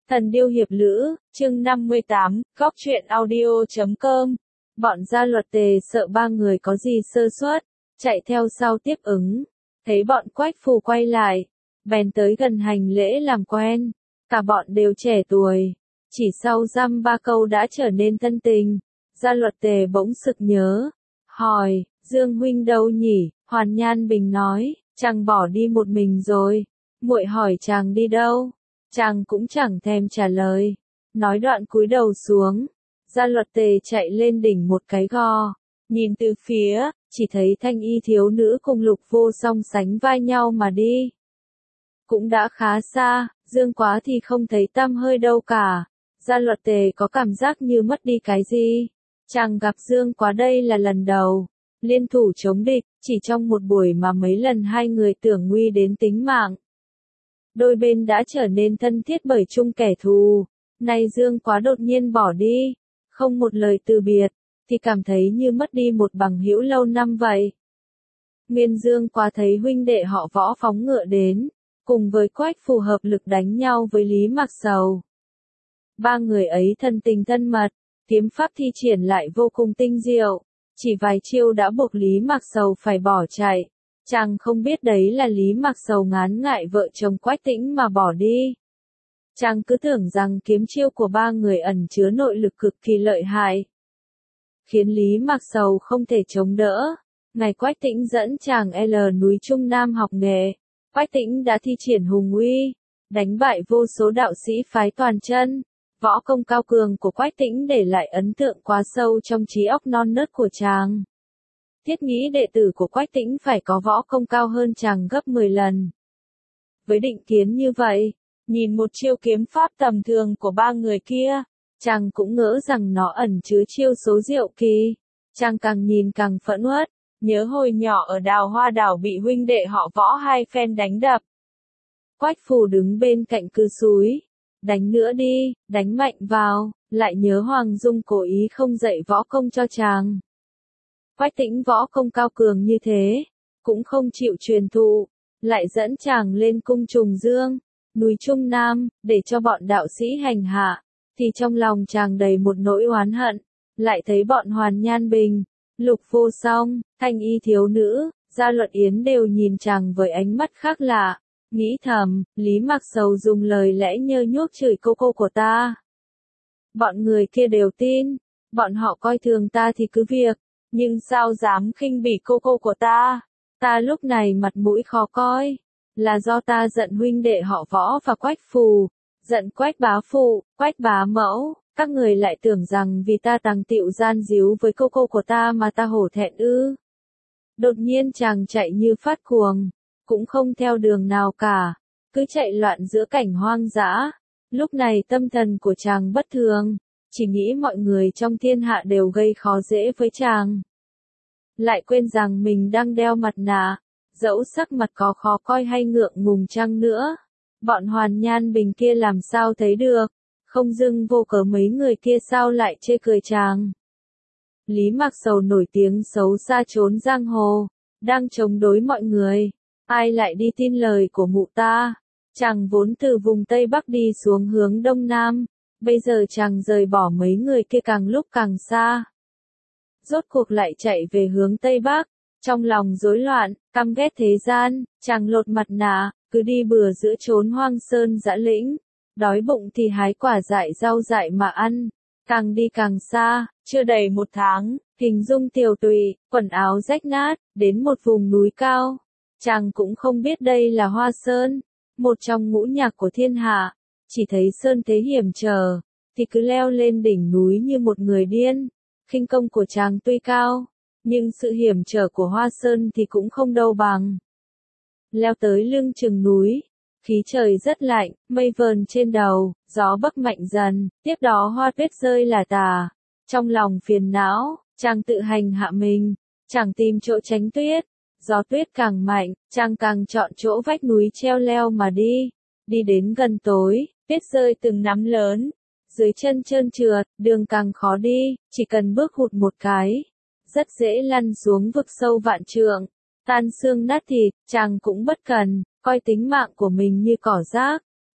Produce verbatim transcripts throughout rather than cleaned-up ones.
Thần điêu hiệp lữ, chương năm mươi tám, góc truyện audio chấm com. Bọn gia luật tề sợ ba người có gì sơ suất, chạy theo sau tiếp ứng. Thấy bọn Quách Phù quay lại, bèn tới gần hành lễ làm quen. Cả bọn đều trẻ tuổi, chỉ sau dăm ba câu đã trở nên thân tình. Gia luật tề bỗng sực nhớ, hỏi, Dương huynh đâu nhỉ? Hoàn Nhan Bình nói, chàng bỏ đi một mình rồi. Muội hỏi chàng đi đâu? Chàng cũng chẳng thèm trả lời. Nói đoạn cúi đầu xuống. Gia luật tề chạy lên đỉnh một cái gò. Nhìn từ phía, chỉ thấy thanh y thiếu nữ cùng Lục Vô Song sánh vai nhau mà đi. Cũng đã khá xa, Dương Quá thì không thấy tăm hơi đâu cả. Gia luật tề có cảm giác như mất đi cái gì. Chàng gặp Dương Quá đây là lần đầu. Liên thủ chống địch, chỉ trong một buổi mà mấy lần hai người tưởng nguy đến tính mạng. Đôi bên đã trở nên thân thiết bởi chung kẻ thù. Nay Dương Quá đột nhiên bỏ đi, không một lời từ biệt, thì cảm thấy như mất đi một bằng hữu lâu năm vậy. Nguyên Dương Quá thấy huynh đệ họ Võ phóng ngựa đến, cùng với Quách Phù hợp lực đánh nhau với Lý Mạc Sầu. Ba người ấy thân tình thân mật, kiếm pháp thi triển lại vô cùng tinh diệu, chỉ vài chiêu đã buộc Lý Mạc Sầu phải bỏ chạy. Chàng không biết đấy là Lý Mạc Sầu ngán ngại vợ chồng Quách Tĩnh mà bỏ đi. Chàng cứ tưởng rằng kiếm chiêu của ba người ẩn chứa nội lực cực kỳ lợi hại, khiến Lý Mạc Sầu không thể chống đỡ. Ngày Quách Tĩnh dẫn chàng L núi Trung Nam học nghệ, Quách Tĩnh đã thi triển hùng uy, đánh bại vô số đạo sĩ phái toàn chân. Võ công cao cường của Quách Tĩnh để lại ấn tượng quá sâu trong trí óc non nớt của chàng. Thiết nghĩ đệ tử của Quách Tĩnh phải có võ công cao hơn chàng gấp mười lần. Với định kiến như vậy, nhìn một chiêu kiếm pháp tầm thường của ba người kia, chàng cũng ngỡ rằng nó ẩn chứa chiêu số diệu kỳ. Chàng càng nhìn càng phẫn uất, nhớ hồi nhỏ ở Đào Hoa Đảo bị huynh đệ họ Võ hai phen đánh đập. Quách Phù đứng bên cạnh cứ xúi, đánh nữa đi, đánh mạnh vào, lại nhớ Hoàng Dung cố ý không dạy võ công cho chàng. Quách Tĩnh võ công cao cường như thế, cũng không chịu truyền thụ, lại dẫn chàng lên cung Trùng Dương, núi Trung Nam, để cho bọn đạo sĩ hành hạ, thì trong lòng chàng đầy một nỗi oán hận. Lại thấy bọn Hoàn Nhan Bình, Lục Vô Song, thanh y thiếu nữ, Gia Luật Yến đều nhìn chàng với ánh mắt khác lạ, nghĩ thầm, Lý Mạc Sầu dùng lời lẽ nhơ nhuốc chửi cô cô của ta. Bọn người kia đều tin, bọn họ coi thường ta thì cứ việc, nhưng sao dám khinh bỉ cô cô của ta. Ta lúc này mặt mũi khó coi, là do ta giận huynh đệ họ Võ và Quách Phù, giận Quách bá phụ, Quách bá mẫu. Các người lại tưởng rằng vì ta tàng tịu gian díu với cô cô của ta mà ta hổ thẹn ư? Đột nhiên chàng chạy như phát cuồng, cũng không theo đường nào cả, cứ chạy loạn giữa cảnh hoang dã. Lúc này tâm thần của chàng bất thường, chỉ nghĩ mọi người trong thiên hạ đều gây khó dễ với chàng. Lại quên rằng mình đang đeo mặt nạ, dẫu sắc mặt có khó coi hay ngượng ngùng chăng nữa, bọn Hoàn Nhan Bình kia làm sao thấy được. Không dưng vô cớ mấy người kia sao lại chê cười chàng. Lý Mạc Sầu nổi tiếng xấu xa trốn giang hồ, đang chống đối mọi người, ai lại đi tin lời của mụ ta. Chàng vốn từ vùng Tây Bắc đi xuống hướng Đông Nam, bây giờ chàng rời bỏ mấy người kia càng lúc càng xa. Rốt cuộc lại chạy về hướng Tây Bắc, trong lòng rối loạn, căm ghét thế gian, chàng lột mặt nạ, cứ đi bừa giữa chốn hoang sơn dã lĩnh. Đói bụng thì hái quả dại rau dại mà ăn, càng đi càng xa, chưa đầy một tháng, hình dung tiều tụy, quần áo rách nát, đến một vùng núi cao. Chàng cũng không biết đây là Hoa Sơn, một trong ngũ nhạc của thiên hạ, chỉ thấy sơn thế hiểm trở, thì cứ leo lên đỉnh núi như một người điên. Khinh công của chàng tuy cao, nhưng sự hiểm trở của Hoa Sơn thì cũng không đâu bằng. Leo tới lưng chừng núi. Khí trời rất lạnh, mây vờn trên đầu, gió bắc mạnh dần, tiếp đó hoa tuyết rơi lả tả. Trong lòng phiền não, chàng tự hành hạ mình, chàng tìm chỗ tránh tuyết. Gió tuyết càng mạnh, chàng càng chọn chỗ vách núi treo leo mà đi. Đi đến gần tối, tuyết rơi từng nắm lớn. Dưới chân trơn trượt, đường càng khó đi, chỉ cần bước hụt một cái, rất dễ lăn xuống vực sâu vạn trượng. Tan xương nát thịt, chàng cũng bất cần, coi tính mạng của mình như cỏ rác.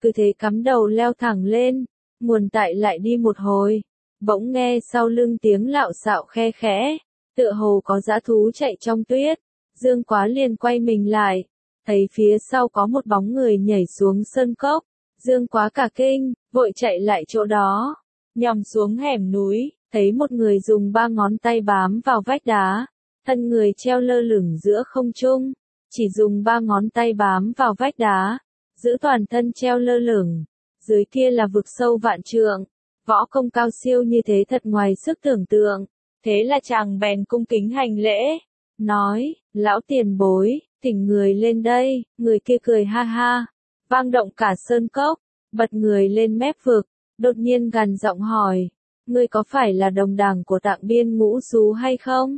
cứ thế cắm đầu leo thẳng lên, nguồn tại lại đi một hồi, bỗng nghe sau lưng tiếng lạo xạo khe khẽ, tựa hồ có dã thú chạy trong tuyết, Dương Quá liền quay mình lại, thấy phía sau có một bóng người nhảy xuống sơn cốc, Dương Quá cả kinh, vội chạy lại chỗ đó, nhằm xuống hẻm núi, thấy một người dùng ba ngón tay bám vào vách đá, thân người treo lơ lửng giữa không trung, chỉ dùng ba ngón tay bám vào vách đá, giữ toàn thân treo lơ lửng, dưới kia là vực sâu vạn trượng, võ công cao siêu như thế thật ngoài sức tưởng tượng, thế là chàng bèn cung kính hành lễ, nói, lão tiền bối, thỉnh người lên đây, người kia cười ha ha, vang động cả sơn cốc, bật người lên mép vực, đột nhiên gằn giọng hỏi, ngươi có phải là đồng đảng của Tạng Biên Ngũ Xú hay không?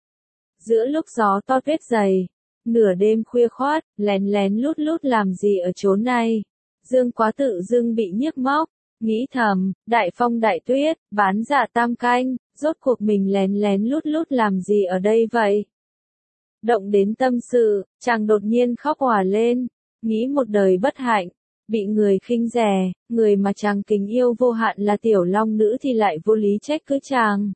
Giữa lúc gió to tuyết dày, nửa đêm khuya khoát, lén lén lút lút làm gì ở chỗ này? Dương Quá tự dưng bị nhiếp móc, nghĩ thầm, đại phong đại tuyết, bán dạ tam canh, rốt cuộc mình lén lén lút lút làm gì ở đây vậy? Động đến tâm sự, chàng đột nhiên khóc òa lên, nghĩ một đời bất hạnh, bị người khinh rẻ, người mà chàng kính yêu vô hạn là tiểu long nữ thì lại vô lý trách cứ chàng.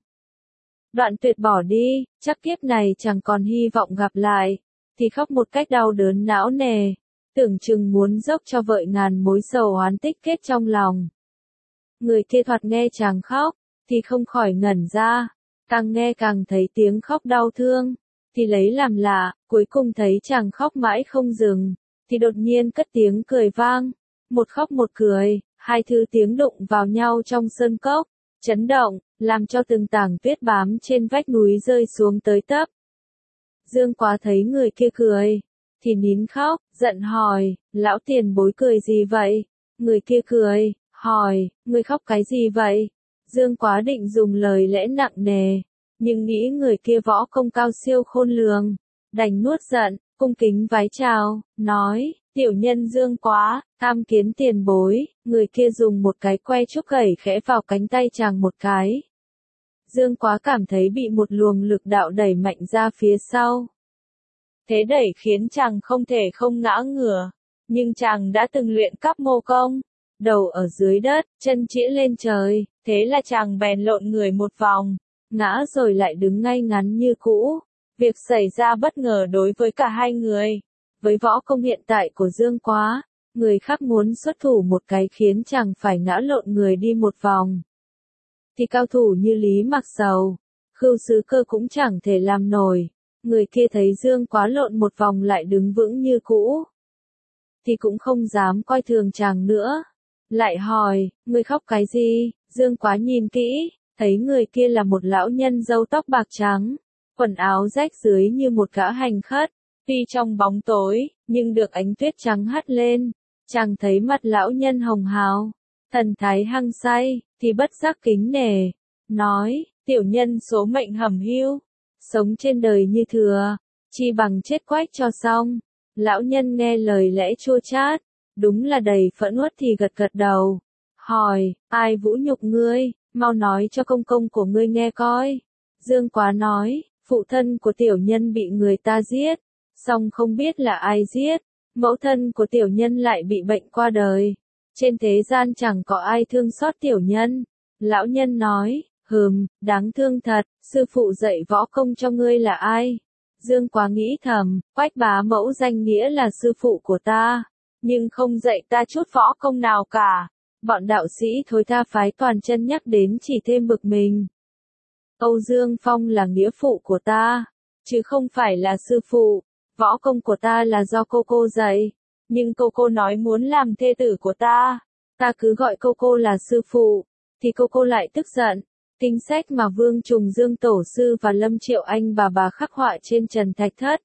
Đoạn tuyệt bỏ đi, chắc kiếp này chàng còn hy vọng gặp lại, thì khóc một cách đau đớn não nề, tưởng chừng muốn dốc cho vợi ngàn mối sầu oán tích kết trong lòng. Người kia thoạt nghe chàng khóc, thì không khỏi ngẩn ra, càng nghe càng thấy tiếng khóc đau thương, thì lấy làm lạ, cuối cùng thấy chàng khóc mãi không dừng, thì đột nhiên cất tiếng cười vang, một khóc một cười, hai thứ tiếng đụng vào nhau trong sơn cốc, chấn động, làm cho từng tảng tuyết bám trên vách núi rơi xuống tới tấp. Dương Quá thấy người kia cười, thì nín khóc, giận hỏi, lão tiền bối cười gì vậy? Người kia cười, hỏi, người khóc cái gì vậy? Dương Quá định dùng lời lẽ nặng nề, nhưng nghĩ người kia võ công cao siêu khôn lường, đành nuốt giận, cung kính vái chào, nói, tiểu nhân Dương Quá, tham kiến tiền bối, người kia dùng một cái que trúc gẩy khẽ vào cánh tay chàng một cái. Dương Quá cảm thấy bị một luồng lực đạo đẩy mạnh ra phía sau. Thế đẩy khiến chàng không thể không ngã ngửa, nhưng chàng đã từng luyện cấp mô công, đầu ở dưới đất, chân chĩa lên trời, thế là chàng bèn lộn người một vòng, ngã rồi lại đứng ngay ngắn như cũ. Việc xảy ra bất ngờ đối với cả hai người. Với võ công hiện tại của Dương Quá, người khác muốn xuất thủ một cái khiến chàng phải ngã lộn người đi một vòng, thì cao thủ như Lý Mặc Sầu, Khưu Sứ Cơ cũng chẳng thể làm nổi. Người kia thấy Dương Quá lộn một vòng lại đứng vững như cũ, thì cũng không dám coi thường chàng nữa. Lại hỏi, người khóc cái gì? Dương Quá nhìn kỹ, thấy người kia là một lão nhân râu tóc bạc trắng, quần áo rách rưới như một gã hành khất, tuy trong bóng tối, nhưng được ánh tuyết trắng hắt lên, chàng thấy mặt lão nhân hồng hào, thần thái hăng say, thì bất giác kính nể, nói, tiểu nhân số mệnh hẩm hiu, sống trên đời như thừa, chi bằng chết quách cho xong. Lão nhân nghe lời lẽ chua chát, đúng là đầy phẫn uất thì gật gật đầu, hỏi, ai vũ nhục ngươi, mau nói cho công công của ngươi nghe coi. Dương Quá nói, phụ thân của tiểu nhân bị người ta giết, song không biết là ai giết, mẫu thân của tiểu nhân lại bị bệnh qua đời, trên thế gian chẳng có ai thương xót tiểu nhân. Lão nhân nói, hừm, đáng thương thật, sư phụ dạy võ công cho ngươi là ai? Dương Quá nghĩ thầm, Quách bá mẫu danh nghĩa là sư phụ của ta, nhưng không dạy ta chút võ công nào cả. Bọn đạo sĩ thối tha phái toàn chân nhắc đến chỉ thêm bực mình. Âu Dương Phong là nghĩa phụ của ta, chứ không phải là sư phụ. Võ công của ta là do cô cô dạy, nhưng cô cô nói muốn làm thê tử của ta, ta cứ gọi cô cô là sư phụ, thì cô cô lại tức giận. Kinh sách mà Vương Trùng Dương Tổ Sư và Lâm Triệu Anh bà bà khắc họa trên trần thạch thất,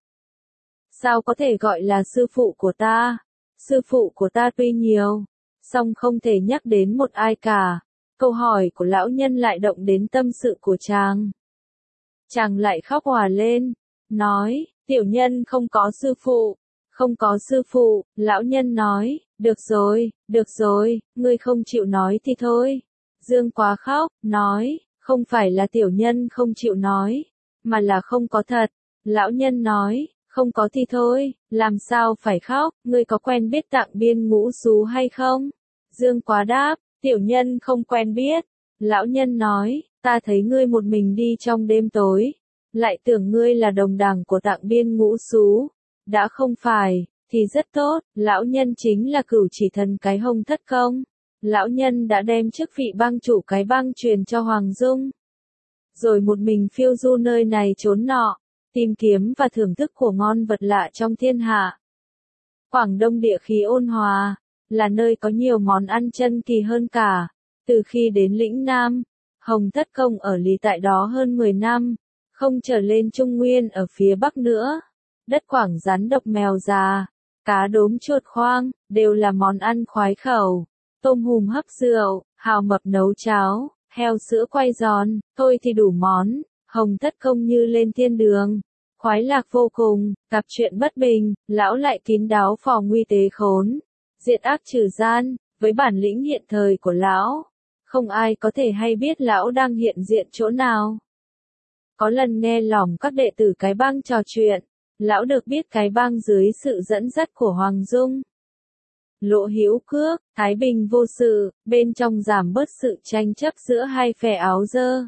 sao có thể gọi là sư phụ của ta? Sư phụ của ta tuy nhiều, song không thể nhắc đến một ai cả. Câu hỏi của lão nhân lại động đến tâm sự của chàng. Chàng lại khóc òa lên, nói, tiểu nhân không có sư phụ, không có sư phụ. Lão nhân nói, được rồi, được rồi, ngươi không chịu nói thì thôi. Dương Quá khóc, nói, không phải là tiểu nhân không chịu nói, mà là không có thật. Lão nhân nói, Không có thì thôi, làm sao phải khóc, ngươi có quen biết Tạng Biên Ngũ Sú hay không? Dương Quá đáp, tiểu nhân không quen biết. Lão nhân nói, ta thấy ngươi một mình đi trong đêm tối, lại tưởng ngươi là đồng đảng của Tạng Biên Ngũ Sú. Đã không phải, thì rất tốt, lão nhân chính là Cửu Chỉ Thần cái Hồng Thất Công. Lão nhân đã đem chức vị bang chủ cái bang truyền cho Hoàng Dung. Rồi một mình phiêu du nơi này trốn nọ, tìm kiếm và thưởng thức của ngon vật lạ trong thiên hạ. Quảng Đông địa khí ôn hòa, là nơi có nhiều món ăn chân kỳ hơn cả. Từ khi đến lĩnh Nam, Hồng Thất Công ở lý tại đó hơn mười năm, không trở lên Trung Nguyên ở phía Bắc nữa. Đất Quảng rắn độc mèo già, cá đốm chuột khoang, đều là món ăn khoái khẩu. Tôm hùm hấp rượu, hào mập nấu cháo, heo sữa quay giòn, thôi thì đủ món. Hồng Thất Công như lên thiên đường, khoái lạc vô cùng, gặp chuyện bất bình, lão lại kín đáo phò nguy tế khốn, diệt ác trừ gian, với bản lĩnh hiện thời của lão, không ai có thể hay biết lão đang hiện diện chỗ nào. Có lần nghe lỏm các đệ tử cái bang trò chuyện, lão được biết cái bang dưới sự dẫn dắt của Hoàng Dung. Lộ hữu cước, thái bình vô sự, bên trong giảm bớt sự tranh chấp giữa hai phe áo dơ.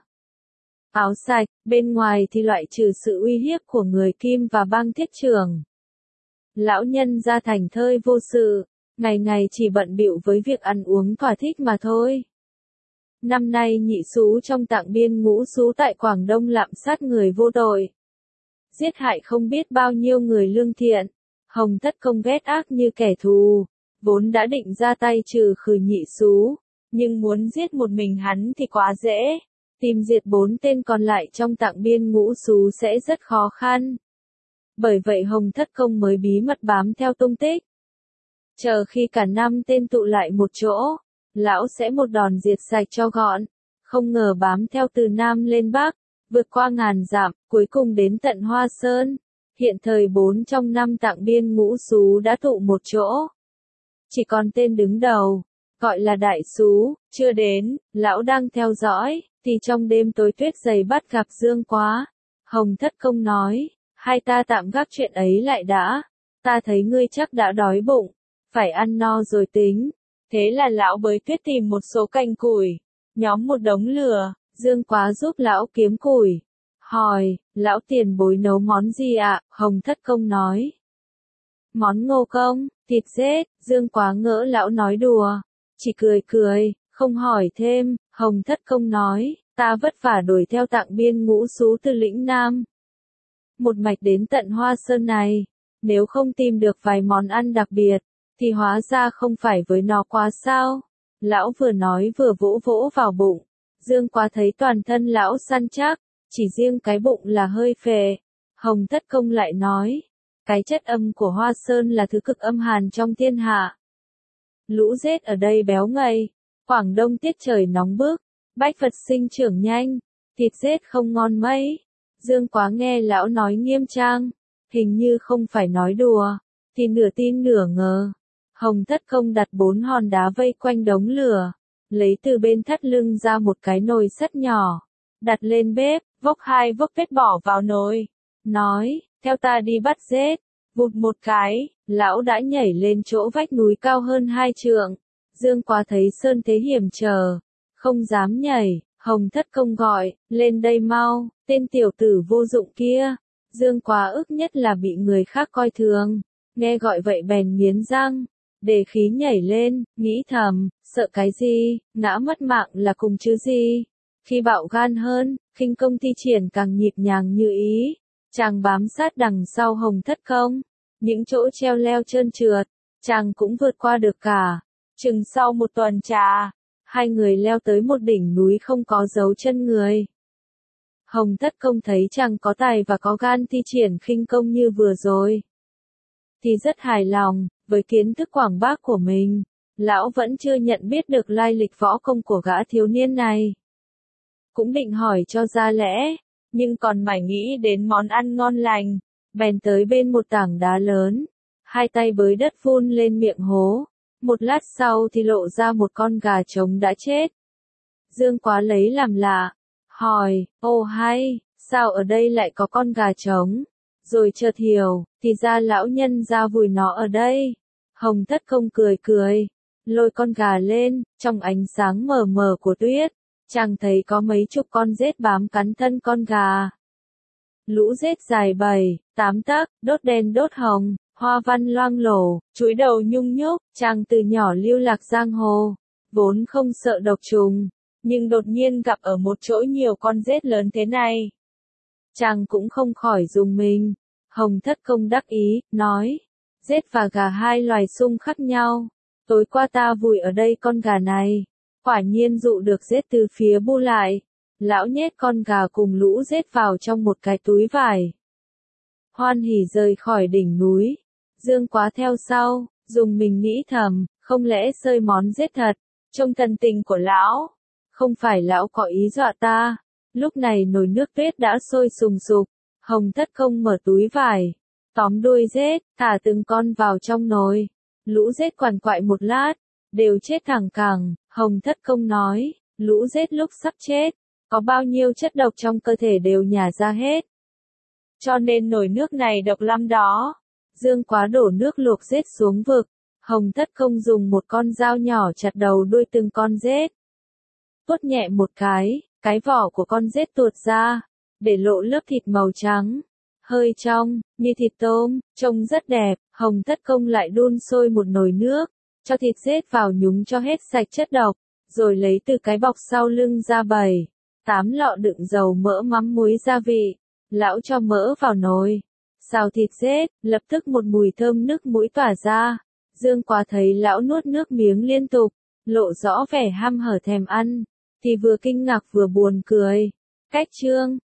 Áo sạch, bên ngoài thì loại trừ sự uy hiếp của người Kim và bang thiết trưởng. Lão nhân ra thành thơi vô sự, ngày ngày chỉ bận bịu với việc ăn uống thỏa thích mà thôi. Năm nay nhị sú trong Tạng Biên Ngũ Sú tại Quảng Đông lạm sát người vô tội, giết hại không biết bao nhiêu người lương thiện. Hồng Thất Công ghét ác như kẻ thù, vốn đã định ra tay trừ khử nhị sú, nhưng muốn giết một mình hắn thì quá dễ. Tìm diệt bốn tên còn lại trong Tạng Biên Ngũ Sú sẽ rất khó khăn. Bởi vậy Hồng Thất Công mới bí mật bám theo tung tích. Chờ khi cả năm tên tụ lại một chỗ, lão sẽ một đòn diệt sạch cho gọn. Không ngờ bám theo từ Nam lên Bắc, vượt qua ngàn dặm, cuối cùng đến tận Hoa Sơn. Hiện thời bốn trong năm Tạng Biên Ngũ Sú đã tụ một chỗ. Chỉ còn tên đứng đầu, gọi là Đại Sú, chưa đến, lão đang theo dõi. Thì trong đêm tối tuyết dày bắt gặp Dương Quá. Hồng Thất Công nói, hai ta tạm gác chuyện ấy lại đã, ta thấy ngươi chắc đã đói bụng, phải ăn no rồi tính. Thế là lão bới tuyết tìm một số cành củi, nhóm một đống lửa, Dương Quá giúp lão kiếm củi. Hỏi, lão tiền bối nấu món gì ạ? Hồng Thất Công nói, món ngô công, thịt rết. Dương Quá ngỡ lão nói đùa, chỉ cười cười, không hỏi thêm. Hồng Thất Công nói, ta vất vả đuổi theo Tạng Biên Ngũ Sú từ lĩnh Nam, một mạch đến tận Hoa Sơn này, nếu không tìm được vài món ăn đặc biệt, thì hóa ra không phải với nó quá sao. Lão vừa nói vừa vỗ vỗ vào bụng, Dương Quá thấy toàn thân lão săn chắc, chỉ riêng cái bụng là hơi phệ. Hồng Thất Công lại nói, cái chất âm của Hoa Sơn là thứ cực âm hàn trong thiên hạ. Lũ rết ở đây béo ngậy. Quảng Đông tiết trời nóng bức, bách vật sinh trưởng nhanh, thịt rết không ngon mấy. Dương Quá nghe lão nói nghiêm trang, hình như không phải nói đùa, thì nửa tin nửa ngờ. Hồng Thất Công đặt bốn hòn đá vây quanh đống lửa, lấy từ bên thắt lưng ra một cái nồi sắt nhỏ, đặt lên bếp, vốc hai vốc vết bỏ vào nồi, nói, theo ta đi bắt rết. Vụt một cái, lão đã nhảy lên chỗ vách núi cao hơn hai trượng. Dương Quá thấy sơn thế hiểm trở, không dám nhảy. Hồng Thất Công gọi, lên đây mau, tên tiểu tử vô dụng kia. Dương Quá ức nhất là bị người khác coi thường, nghe gọi vậy bèn nghiến răng, đề khí nhảy lên, nghĩ thầm, sợ cái gì, ngã mất mạng là cùng chứ gì. Khi bạo gan hơn, khinh công thi triển càng nhịp nhàng như ý, chàng bám sát đằng sau Hồng Thất Công, những chỗ treo leo trơn trượt, chàng cũng vượt qua được cả. Chừng sau một tuần trà, hai người leo tới một đỉnh núi không có dấu chân người. Hồng Thất Công thấy chàng có tài và có gan thi triển khinh công như vừa rồi, thì rất hài lòng, với kiến thức quảng bác của mình, lão vẫn chưa nhận biết được lai lịch võ công của gã thiếu niên này. Cũng định hỏi cho ra lẽ, nhưng còn mải nghĩ đến món ăn ngon lành, bèn tới bên một tảng đá lớn, hai tay bới đất vun lên miệng hố. Một lát sau thì lộ ra một con gà trống đã chết. Dương Quá lấy làm lạ, hỏi, ô hay, sao ở đây lại có con gà trống? rồi chợt hiểu, thì ra lão nhân ra vùi nó ở đây. Hồng Thất Công cười cười, lôi con gà lên, trong ánh sáng mờ mờ của tuyết, chàng thấy có mấy chục con rết bám cắn thân con gà. Lũ rết dài bảy, tám tấc, đốt đen đốt hồng, hoa văn loang lổ, chuỗi đầu nhung nhúc, chàng từ nhỏ lưu lạc giang hồ, vốn không sợ độc trùng, nhưng đột nhiên gặp ở một chỗ nhiều con rết lớn thế này. Chàng cũng không khỏi rùng mình. Hồng Thất Công đắc ý, nói, rết và gà hai loài xung khác nhau, tối qua ta vùi ở đây con gà này, quả nhiên dụ được rết từ phía bu lại. Lão nhét con gà cùng lũ rết vào trong một cái túi vải. Hoan hỉ rời khỏi đỉnh núi. Dương Quá theo sau, dùng mình nghĩ thầm, không lẽ sơi món rết thật, trông thần tình của lão. Không phải lão có ý dọa ta. Lúc này nồi nước tuyết đã sôi sùng sục. Hồng Thất Công mở túi vải, tóm đuôi rết, thả từng con vào trong nồi. Lũ rết quằn quại một lát, đều chết thẳng cẳng. Hồng Thất Công nói, lũ rết lúc sắp chết, có bao nhiêu chất độc trong cơ thể đều nhả ra hết. Cho nên nồi nước này độc lắm đó. Dương Quá đổ nước luộc rết xuống vực. Hồng Thất Công dùng một con dao nhỏ chặt đầu đuôi từng con rết. Vuốt nhẹ một cái, cái vỏ của con rết tuột ra, để lộ lớp thịt màu trắng, hơi trong, như thịt tôm, trông rất đẹp. Hồng Thất Công lại đun sôi một nồi nước, cho thịt rết vào nhúng cho hết sạch chất độc, rồi lấy từ cái bọc sau lưng ra bảy, tám lọ đựng dầu mỡ mắm muối gia vị. Lão cho mỡ vào nồi, xào thịt rết, lập tức một mùi thơm nức mũi tỏa ra. Dương Quá thấy lão nuốt nước miếng liên tục, lộ rõ vẻ ham hở thèm ăn, thì vừa kinh ngạc vừa buồn cười. Cách chương